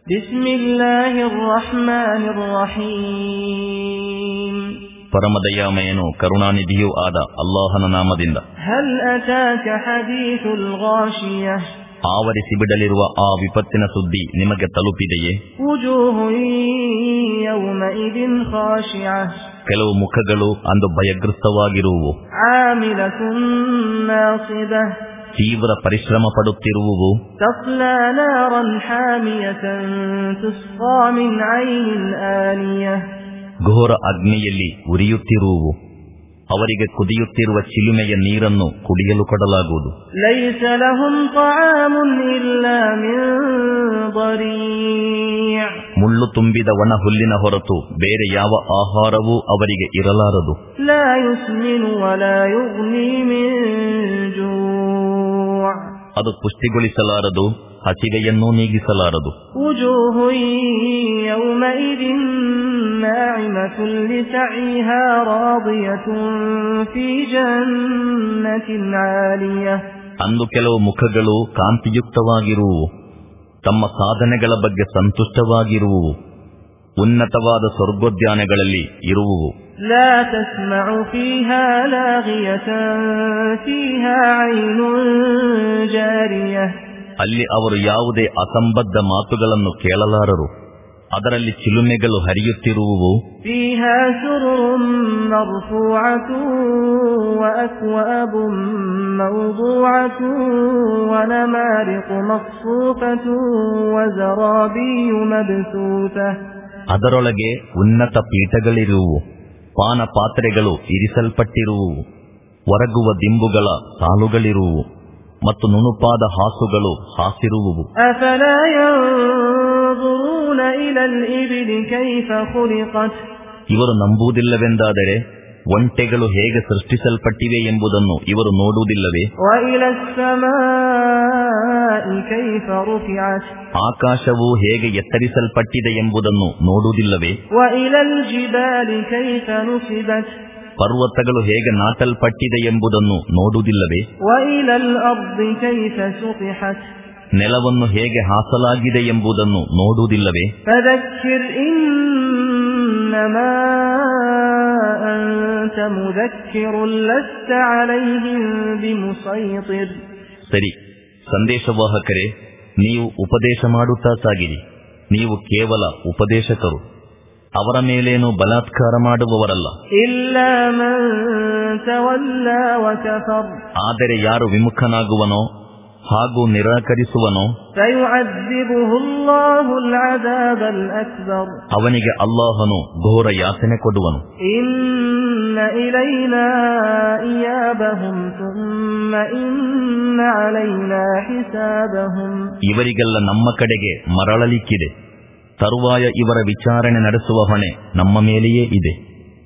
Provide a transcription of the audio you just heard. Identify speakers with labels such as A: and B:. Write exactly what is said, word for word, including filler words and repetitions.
A: ಬಿಸ್ಮಿಲ್ಲಾಹಿರ್ ರಹ್ಮಾನಿರ್ ರಹೀಮ್.
B: ಪರಮದಯಾಮಯನು ಕರುಣಾನಿಧಿಯೂ ಆದ ಅಲ್ಲಾಹನ ನಾಮದಿಂದ.
A: ಹಲ್ ಅತಾಕ ಹದೀಸುಲ್ ಗಾಶಿಯಃ.
B: ಆವರಿಸಿ ಬಿಡಲಿರುವ ಆ ವಿಪತ್ತಿನ ಸುದ್ದಿ ನಿಮಗೆ ತಲುಪಿದೆಯೇ?
A: ವುಜೂಹುನ್ ಯೌಮಇದಿನ್ ಖಾಶಿಅಃ.
B: ಕೆಲವು ಮುಖಗಳು ಅಂದು ಭಯಗ್ರಸ್ತವಾಗಿರುವು.
A: ಆಮಿಲತುನ್ ನಾಸಿಬಃ.
B: ತೀವ್ರ ಪರಿಶ್ರಮ ಪಡುತ್ತಿರುವುವು.
A: ತಸ್ಲಾ ನಾರನ್ ಹಾಮಿಯತನ್ ತುಸ್ಕಾ ಮಿನ್ ಐನಿನ್ ಆನಿಯಃ.
B: ಘೋರ ಅಗ್ನಿಯಲ್ಲಿ ಉರಿಯುತ್ತಿರುವುವು. ಅವರಿಗೆ ಕುದಿಯುತ್ತಿರುವ ಚಿಲುಮೆಯ ನೀರನ್ನು ಕುಡಿಯಲು ಕೊಡಲಾಗುವುದು.
A: ಲೈಸ ಲಹುಂ ತಆಮುನ್ ಇಲ್ಲಾ ಮಿನ್ ದರೀಅ್.
B: ಮುಳ್ಳು ತುಂಬಿದ ಒಣ ಹುಲ್ಲಿನ ಹೊರತು ಬೇರೆ ಯಾವ ಆಹಾರವೂ ಅವರಿಗೆ ಇರಲಾರದು.
A: ಲಾ ಯುಸ್ಮಿನು ವಲಾ ಯುಗ್ನಿ ಮಿನ್ ಜೂಅ್.
B: ಅದು ಪುಷ್ಟಿಗೊಳಿಸಲಾರದು, ಹಸಿವೆಯನ್ನೂ ನೀಗಿಸಲಾರದು.
A: ವುಜೂಹುನ್ ಯೌಮಇದಿನ್ ನಾಇಮತುನ್ ಲಿಸഈಹಾ ರಾದಿಯತುನ್ ಫೀ ಜನ್ನತಿನ್ ಆಲಿಯಃ.
B: ಅಂದು ಕೆಲವು ಮುಖಗಳು ಕಾಂತಿಯುಕ್ತವಾಗಿರುವು, ತಮ್ಮ ಸಾಧನೆಗಳ ಬಗ್ಗೆ ಸಂತುಷ್ಟವಾಗಿರುವು, ಉನ್ನತವಾದ ಸ್ವರ್ಗೋದ್ಯಾನಗಳಲ್ಲಿ ಇರುವುವು.
A: ಲಾ ತಸ್ಮഉ ಫೀಹಾ ಲಾಗಿಯತನ್ ಫೀಹಾ ಐನುನ್ ಜಾರಿಯಃ.
B: ಅಲ್ಲಿ ಅವರು ಯಾವುದೇ ಅಸಂಬದ್ಧ ಮಾತುಗಳನ್ನು ಕೇಳಲಾರರು. ಅದರಲ್ಲಿ ಚಿಲುಮೆಗಳು ಹರಿಯುತ್ತಿರುವುವು.
A: ಫೀಹಾ ಸುರುರುನ್ ಮರ್ಫೂಅತುನ್ ವಅಕ್ವಾಬುನ್ ಮೌದೂಅತುನ್ ವನಮಾರಿಕು ಮಸ್ಫೂಫತುನ್ ವಜರಾಬಿಯು ಮಬ್ಸೂತಃ.
B: ಅದರೊಳಗೆ ಉನ್ನತ ಪೀಠಗಳಿರುವುವು, ಪಾನ ಪಾತ್ರೆಗಳು ಇರಿಸಲ್ಪಟ್ಟಿರುವುವು, ಒರಗುವ ದಿಂಬುಗಳ ಸಾಲುಗಳಿರುವುವು ಮತ್ತು ನುಣುಪಾದ ಹಾಸುಗಳು ಹಾಸಿರುವುವು.
A: ಅಫಲಾ ಯಂಜುರೂನ ಇಲಲ್ ಇಬಿಲಿ ಕೈಫ ಖುಲಿಕತ್.
B: ಇವರು ನಂಬುವುದಿಲ್ಲವೆಂದಾದರೆ ಒಂಟೆಗಳು ಹೇಗೆ ಸೃಷ್ಟಿಸಲ್ಪಟ್ಟಿವೆ ಎಂಬುದನ್ನು ಇವರು ನೋಡುವುದಿಲ್ಲವೇ?
A: ವಇಲಸ್ ಸಮಾಇ ಕೈಫ ರುಫಿಅತ್.
B: ಆಕಾಶವು ಹೇಗೆ ಎತ್ತರಿಸಲ್ಪಟ್ಟಿದೆ ಎಂಬುದನ್ನು ನೋಡುವುದಿಲ್ಲವೇ?
A: ವಇಲಲ್ ಜಿಬಾಲಿ ಕೈಫ ನುಸಿಬತ್.
B: ಪರ್ವತಗಳು ಹೇಗೆ ನಾಟಲ್ಪಟ್ಟಿದೆ ಎಂಬುದನ್ನು ನೋಡುವುದಿಲ್ಲವೇ?
A: ವಇಲಲ್ ಅರ್ದಿ ಕೈಫ ಸುತಿಹತ್.
B: ನೆಲವನ್ನು ಹೇಗೆ ಹಾಸಲಾಗಿದೆ ಎಂಬುದನ್ನು ನೋಡುವುದಿಲ್ಲವೇ?
A: ಫದಕ್ಕಿರ್ ಇನ್ನಮಾ ಅಂತ ಮುದಕ್ಕಿರುನ್ ಲಸ್ತ ಅಲೈಹಿಂ ಬಿಮುಸೈತಿರ್.
B: ಸರಿ, ಸಂದೇಶವಾಹಕರೇ, ನೀವು ಉಪದೇಶ ಮಾಡುತ್ತಾ ಸಾಗಿರಿ. ನೀವು ಕೇವಲ ಉಪದೇಶಕರು, ಅವರ ಮೇಲೇನು ಬಲಾತ್ಕಾರ ಮಾಡುವವರಲ್ಲ.
A: ಇಲ್ಲಾ ಮನ್ ತವಲ್ಲಾ ವಕಫರ್.
B: ಆದರೆ ಯಾರು ವಿಮುಖನಾಗುವನೋ ಹಾಗೂ ನಿರಾಕರಿಸುವನೋ
A: ಸಯುಅದ್ದಿಬುಹುಲ್ಲಾಹುಲ್ ಅದಾಬಲ್ ಅಕ್ಬರ್.
B: ಅವನಿಗೆ ಅಲ್ಲಾಹನು ಘೋರ ಯಾತನೆ ಕೊಡುವನು.
A: ಇನ್ನ ಇಲೈನಾ ಇಯಾಬಹುಂ ಥುಮ್ಮ ಇನ್ನ ಅಲೈನಾ ಹಿಸಾಬಹುಂ.
B: ಇವರಿಗೆಲ್ಲ ನಮ್ಮ ಕಡೆಗೆ ಮರಳಲಿಕ್ಕಿದೆ, ತರುವಾಯ ಇವರ ವಿಚಾರಣೆ ನಡೆಸುವ ಹೊಣೆ ನಮ್ಮ ಮೇಲೆಯೇ ಇದೆ.